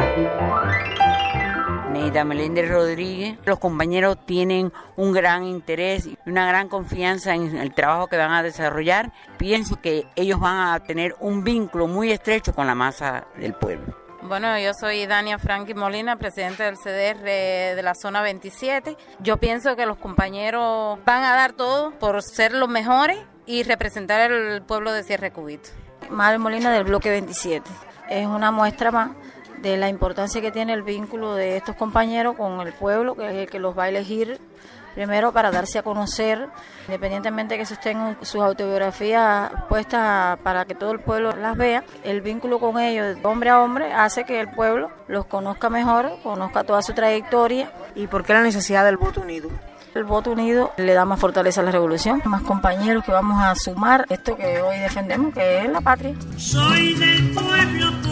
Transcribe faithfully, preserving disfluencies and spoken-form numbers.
Neida Meléndez Rodríguez. Los compañeros tienen un gran interés y una gran confianza en el trabajo que van a desarrollar. Pienso que ellos van a tener un vínculo muy estrecho con la masa del pueblo. Bueno, yo soy Dania Franqui Molina, presidente del C D R de la zona veintisiete. Yo pienso que los compañeros van a dar todo por ser los mejores y representar al pueblo de Sierra de Cubito. Mabel Molina del bloque veintisiete. Es una muestra más de la importancia que tiene el vínculo de estos compañeros con el pueblo, que es el que los va a elegir primero para darse a conocer, independientemente de que estén sus autobiografías puestas para que todo el pueblo las vea. El vínculo con ellos, hombre a hombre, hace que el pueblo los conozca mejor, conozca toda su trayectoria. ¿Y por qué la necesidad del voto unido? El voto unido le da más fortaleza a la revolución, más compañeros que vamos a sumar esto que hoy defendemos, que es la patria. Soy del pueblo.